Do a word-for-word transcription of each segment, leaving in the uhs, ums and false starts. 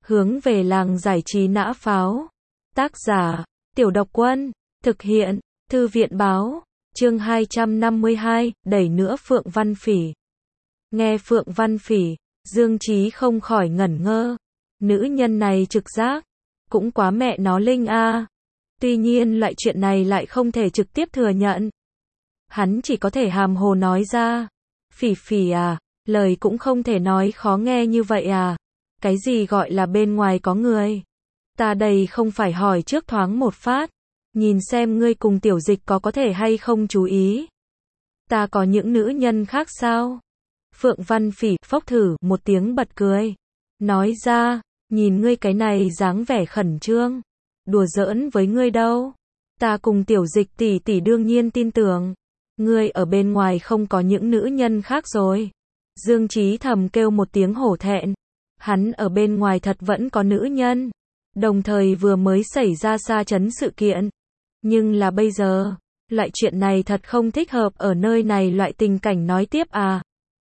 Hướng về làng giải trí nã pháo. Tác giả, Tiểu Độc Quân. Thực hiện, Thư viện báo. Chương hai trăm năm mươi hai, đẩy nữa Phượng Văn Phỉ. Nghe Phượng Văn Phỉ, Dương Chí không khỏi ngẩn ngơ. Nữ nhân này trực giác, cũng quá mẹ nó linh a. Tuy nhiên loại chuyện này lại không thể trực tiếp thừa nhận. Hắn chỉ có thể hàm hồ nói ra. Phỉ Phỉ à, lời cũng không thể nói khó nghe như vậy à. Cái gì gọi là bên ngoài có người? Ta đây không phải hỏi trước thoáng một phát. Nhìn xem ngươi cùng tiểu dịch có có thể hay không chú ý. Ta có những nữ nhân khác sao? Phượng Văn Phỉ phốc thử một tiếng bật cười. Nói ra, nhìn ngươi cái này dáng vẻ khẩn trương. Đùa giỡn với ngươi đâu. Ta cùng tiểu dịch tỷ tỷ đương nhiên tin tưởng. Ngươi ở bên ngoài không có những nữ nhân khác rồi. Dương Chí thầm kêu một tiếng hổ thẹn. Hắn ở bên ngoài thật vẫn có nữ nhân. Đồng thời vừa mới xảy ra sa chấn sự kiện. Nhưng là bây giờ, loại chuyện này thật không thích hợp ở nơi này loại tình cảnh nói tiếp à.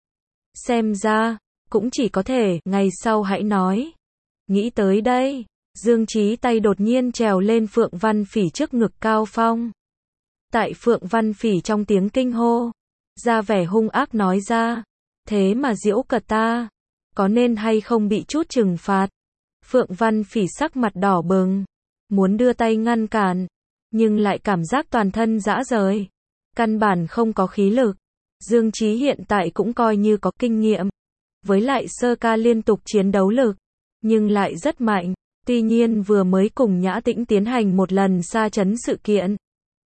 Xem ra, cũng chỉ có thể, ngày sau hãy nói. Nghĩ tới đây, Dương Chí tay đột nhiên trèo lên Phượng Văn Phỉ trước ngực Cao Phong. Tại Phượng Văn Phỉ trong tiếng kinh hô, ra vẻ hung ác nói ra, thế mà giễu cợt ta, có nên hay không bị chút trừng phạt. Phượng Văn Phỉ sắc mặt đỏ bừng, muốn đưa tay ngăn cản, nhưng lại cảm giác toàn thân rã rời, căn bản không có khí lực. Dương Chí hiện tại cũng coi như có kinh nghiệm, với lại sơ ca liên tục chiến đấu lực, nhưng lại rất mạnh. Tuy nhiên vừa mới cùng Nhã Tĩnh tiến hành một lần sa chấn sự kiện,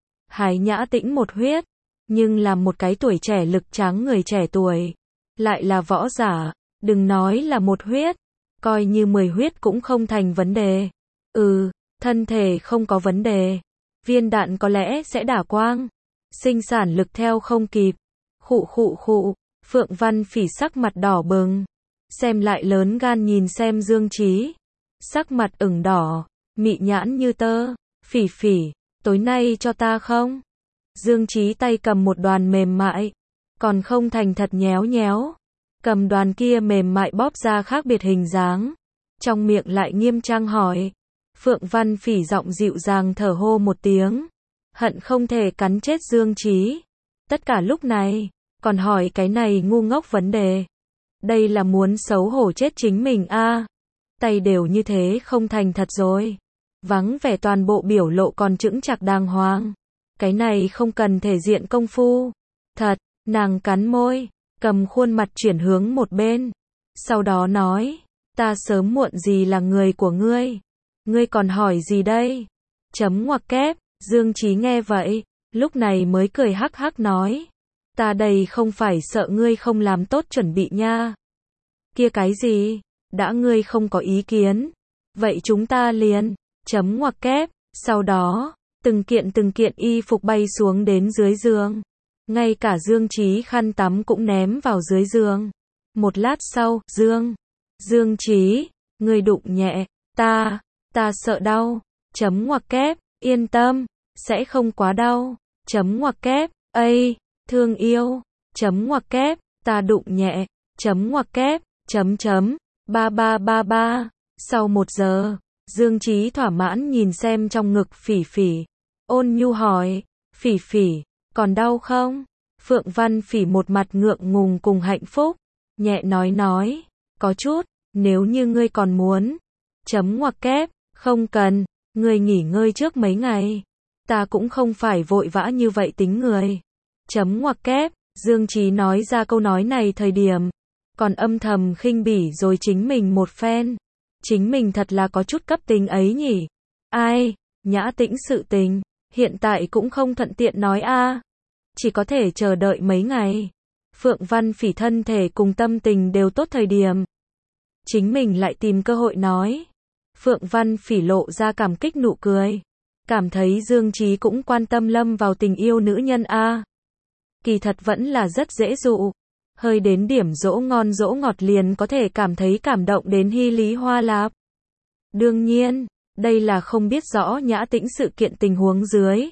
hái Nhã Tĩnh một huyết, nhưng là một cái tuổi trẻ lực tráng người trẻ tuổi, lại là võ giả, đừng nói là một huyết, coi như mười huyết cũng không thành vấn đề. Ừ, thân thể không có vấn đề, viên đạn có lẽ sẽ đả quang, sinh sản lực theo không kịp. Khụ khụ khụ, Phượng Văn Phỉ sắc mặt đỏ bừng, xem lại lớn gan nhìn xem Dương Chí, sắc mặt ửng đỏ, mị nhãn như tơ. Phỉ Phỉ, tối nay cho ta không? Dương Chí tay cầm một đoàn mềm mại, còn không thành thật nhéo nhéo, cầm đoàn kia mềm mại bóp ra khác biệt hình dáng, trong miệng lại nghiêm trang hỏi. Phượng Văn Phỉ giọng dịu dàng thở hô một tiếng, hận không thể cắn chết Dương Chí. Tất cả lúc này, còn hỏi cái này ngu ngốc vấn đề. Đây là muốn xấu hổ chết chính mình a. À. Tay đều như thế không thành thật rồi. Vắng vẻ toàn bộ biểu lộ còn chững chạc đàng hoàng. Cái này không cần thể diện công phu. Thật, nàng cắn môi, cầm khuôn mặt chuyển hướng một bên. Sau đó nói, ta sớm muộn gì là người của ngươi. Ngươi còn hỏi gì đây? Chấm ngoặc kép, Dương Chí nghe vậy, lúc này mới cười hắc hắc nói. Ta đây không phải sợ ngươi không làm tốt chuẩn bị nha. Kia cái gì? Đã ngươi không có ý kiến. Vậy chúng ta liền, chấm ngoặc kép, sau đó, từng kiện từng kiện y phục bay xuống đến dưới giường. Ngay cả Dương Chí khăn tắm cũng ném vào dưới giường. Một lát sau, Dương, Dương Chí, ngươi đụng nhẹ, ta, ta sợ đau, chấm ngoặc kép, yên tâm, sẽ không quá đau, chấm ngoặc kép, ây, thương yêu, chấm ngoặc kép, ta đụng nhẹ, chấm ngoặc kép, chấm chấm, ba ba ba ba. Sau một giờ, Dương Chí thỏa mãn nhìn xem trong ngực Phỉ Phỉ, ôn nhu hỏi, Phỉ Phỉ, còn đau không? Phượng Văn Phỉ một mặt ngượng ngùng cùng hạnh phúc, nhẹ nói nói, có chút, nếu như ngươi còn muốn, chấm ngoặc kép, không cần, ngươi nghỉ ngơi trước mấy ngày, ta cũng không phải vội vã như vậy tính người. Chấm ngoặc kép, Dương Chí nói ra câu nói này thời điểm, còn âm thầm khinh bỉ rồi chính mình một phen. Chính mình thật là có chút cấp tình ấy nhỉ. Ai, Nhã Tĩnh sự tình, hiện tại cũng không thuận tiện nói a. À. Chỉ có thể chờ đợi mấy ngày. Phượng Văn Phỉ thân thể cùng tâm tình đều tốt thời điểm. Chính mình lại tìm cơ hội nói. Phượng Văn Phỉ lộ ra cảm kích nụ cười. Cảm thấy Dương Chí cũng quan tâm lâm vào tình yêu nữ nhân a. À. Kỳ thật vẫn là rất dễ dụ. Hơi đến điểm dỗ ngon dỗ ngọt liền có thể cảm thấy cảm động đến hy lý hoa lạp. Đương nhiên, đây là không biết rõ Nhã Tĩnh sự kiện tình huống dưới.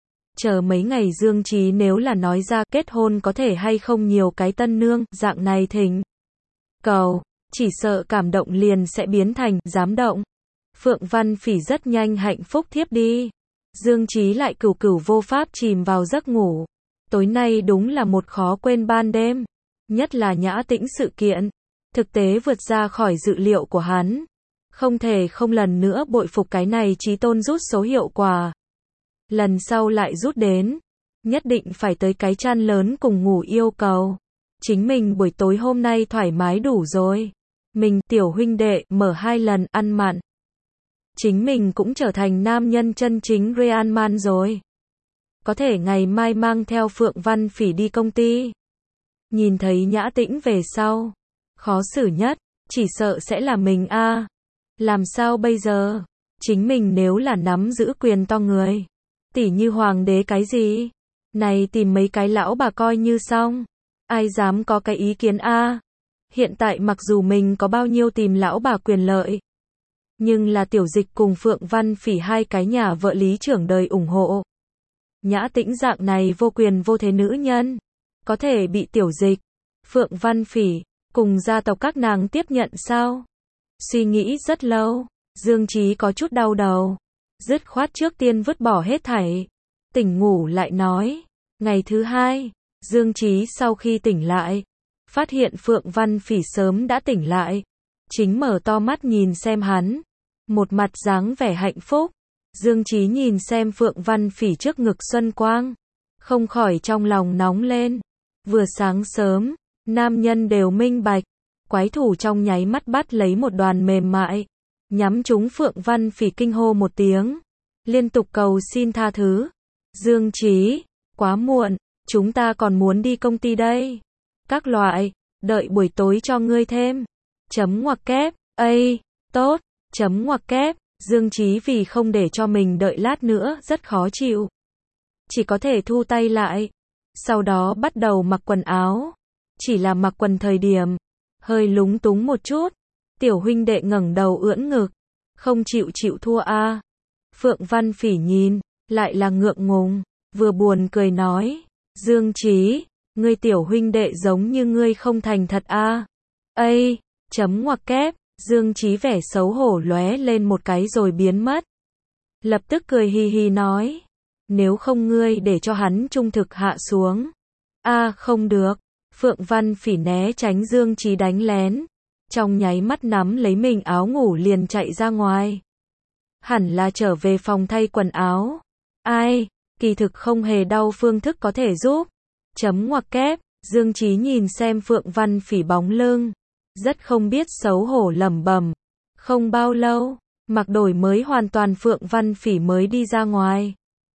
Chờ mấy ngày Dương Chí nếu là nói ra kết hôn có thể hay không nhiều cái tân nương, dạng này thỉnh cầu, chỉ sợ cảm động liền sẽ biến thành dám động. Phượng Văn Phỉ rất nhanh hạnh phúc thiếp đi. Dương Chí lại cửu cửu vô pháp chìm vào giấc ngủ. Tối nay đúng là một khó quên ban đêm, nhất là Nhã Tĩnh sự kiện, thực tế vượt ra khỏi dự liệu của hắn. Không thể không lần nữa bội phục cái này chí tôn rút số hiệu quả. Lần sau lại rút đến, nhất định phải tới cái chăn lớn cùng ngủ yêu cầu. Chính mình buổi tối hôm nay thoải mái đủ rồi. Mình tiểu huynh đệ mở hai lần ăn mặn. Chính mình cũng trở thành nam nhân chân chính Real Man rồi. Có thể ngày mai mang theo Phượng Văn Phỉ đi công ty. Nhìn thấy Nhã Tĩnh về sau, khó xử nhất, chỉ sợ sẽ là mình a. Làm sao bây giờ? Chính mình nếu là nắm giữ quyền to người, tỉ như hoàng đế cái gì? Này tìm mấy cái lão bà coi như xong. Ai dám có cái ý kiến a? Hiện tại mặc dù mình có bao nhiêu tìm lão bà quyền lợi, nhưng là Tiểu Dịch cùng Phượng Văn Phỉ hai cái nhà vợ lý trưởng đời ủng hộ. Nhã Tĩnh dạng này vô quyền vô thế nữ nhân, có thể bị Tiểu Dịch, Phượng Văn Phỉ, cùng gia tộc các nàng tiếp nhận sao? Suy nghĩ rất lâu, Dương Chí có chút đau đầu, dứt khoát trước tiên vứt bỏ hết thảy. Tỉnh ngủ lại nói, ngày thứ hai, Dương Chí sau khi tỉnh lại, phát hiện Phượng Văn Phỉ sớm đã tỉnh lại, chính mở to mắt nhìn xem hắn, một mặt dáng vẻ hạnh phúc. Dương Chí nhìn xem Phượng Văn Phỉ trước ngực xuân quang, không khỏi trong lòng nóng lên. Vừa sáng sớm, nam nhân đều minh bạch, quái thủ trong nháy mắt bắt lấy một đoàn mềm mại, nhắm trúng Phượng Văn Phỉ kinh hô một tiếng, liên tục cầu xin tha thứ. Dương Chí, quá muộn, chúng ta còn muốn đi công ty đây. Các loại, đợi buổi tối cho ngươi thêm. Chấm ngoặc kép, ây, tốt, chấm ngoặc kép. Dương Chí vì không để cho mình đợi lát nữa rất khó chịu, chỉ có thể thu tay lại. Sau đó bắt đầu mặc quần áo. Chỉ là mặc quần thời điểm, hơi lúng túng một chút. Tiểu huynh đệ ngẩng đầu ưỡn ngực, không chịu chịu thua a. Phượng Văn Phỉ nhìn, lại là ngượng ngùng, vừa buồn cười nói, Dương Chí, ngươi tiểu huynh đệ giống như ngươi không thành thật a. Ây, chấm ngoặc kép. Dương Chí vẻ xấu hổ lóe lên một cái rồi biến mất. Lập tức cười hi hi nói, nếu không ngươi để cho hắn trung thực hạ xuống. A không được. Phượng Văn Phỉ né tránh Dương Chí đánh lén, trong nháy mắt nắm lấy mình áo ngủ liền chạy ra ngoài. Hẳn là trở về phòng thay quần áo. Ai, kỳ thực không hề đau phương thức có thể giúp. Chấm ngoặc kép. Dương Chí nhìn xem Phượng Văn Phỉ bóng lưng, rất không biết xấu hổ lẩm bẩm. Không bao lâu, mặc đổi mới hoàn toàn Phượng Văn Phỉ mới đi ra ngoài.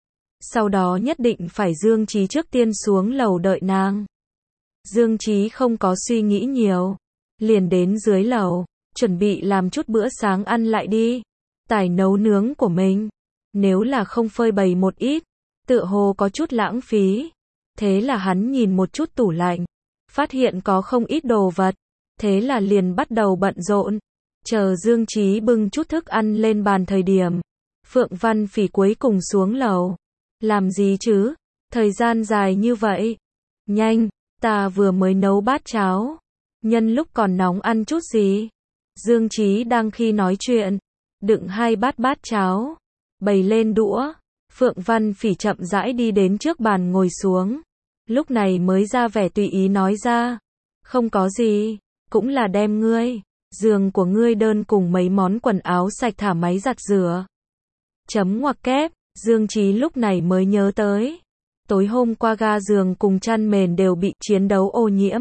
Sau đó nhất định phải Dương Chí trước tiên xuống lầu đợi nàng. Dương Chí không có suy nghĩ nhiều, liền đến dưới lầu, chuẩn bị làm chút bữa sáng ăn lại đi. Tài nấu nướng của mình, nếu là không phơi bày một ít, tựa hồ có chút lãng phí. Thế là hắn nhìn một chút tủ lạnh, phát hiện có không ít đồ vật. Thế là liền bắt đầu bận rộn. Chờ Dương Chí bưng chút thức ăn lên bàn thời điểm, Phượng Văn Phỉ cuối cùng xuống lầu. Làm gì chứ? Thời gian dài như vậy. Nhanh, ta vừa mới nấu bát cháo. Nhân lúc còn nóng ăn chút gì. Dương Chí đang khi nói chuyện, đựng hai bát bát cháo, bày lên đũa. Phượng Văn Phỉ chậm rãi đi đến trước bàn ngồi xuống. Lúc này mới ra vẻ tùy ý nói ra, không có gì, cũng là đem ngươi, giường của ngươi đơn cùng mấy món quần áo sạch thả máy giặt rửa. Chấm ngoặc kép. Dương Chí lúc này mới nhớ tới, tối hôm qua ga giường cùng chăn mền đều bị chiến đấu ô nhiễm.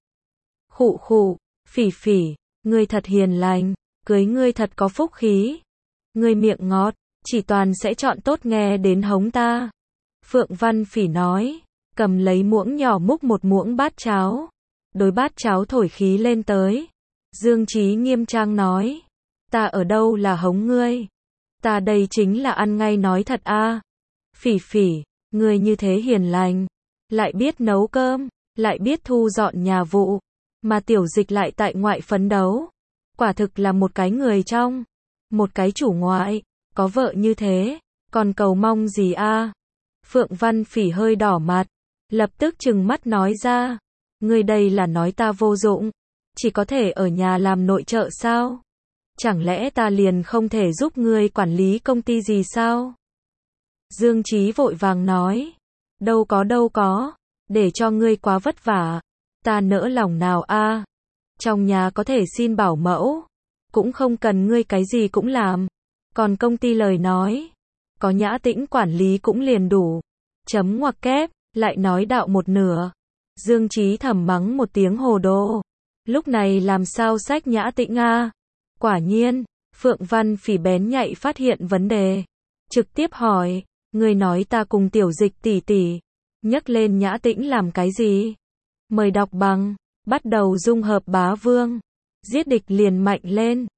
Khụ khụ, Phỉ Phỉ, ngươi thật hiền lành, cưới ngươi thật có phúc khí. Ngươi miệng ngọt, chỉ toàn sẽ chọn tốt nghe đến hống ta. Phượng Văn Phỉ nói, cầm lấy muỗng nhỏ múc một muỗng bát cháo. Đối bát cháo thổi khí lên tới. Dương Chí nghiêm trang nói, ta ở đâu là hống ngươi. Ta đây chính là ăn ngay nói thật a. Phỉ Phỉ, ngươi như thế hiền lành, lại biết nấu cơm, lại biết thu dọn nhà vụ, mà Tiểu Dịch lại tại ngoại phấn đấu. Quả thực là một cái người trong, một cái chủ ngoại, có vợ như thế, còn cầu mong gì a? Phượng Văn Phỉ hơi đỏ mặt, lập tức trừng mắt nói ra, ngươi đây là nói ta vô dụng. chỉ có thể ở nhà làm nội trợ sao? Chẳng lẽ ta liền không thể giúp ngươi quản lý công ty gì sao? Dương Chí vội vàng nói, đâu có đâu có, để cho ngươi quá vất vả, ta nỡ lòng nào a? Trong nhà có thể xin bảo mẫu, cũng không cần ngươi cái gì cũng làm, còn công ty lời nói, có Nhã Tĩnh quản lý cũng liền đủ. Chấm ngoặc kép, lại nói đạo một nửa. Dương Chí thầm mắng một tiếng hồ đồ. Lúc này làm sao xách Nhã Tĩnh a? Quả nhiên, Phượng Văn Phỉ bén nhạy phát hiện vấn đề, trực tiếp hỏi, ngươi nói ta cùng Tiểu Dịch tỷ tỷ nhắc lên Nhã Tĩnh làm cái gì? Mời đọc bằng, bắt đầu dung hợp bá vương, giết địch liền mạnh lên.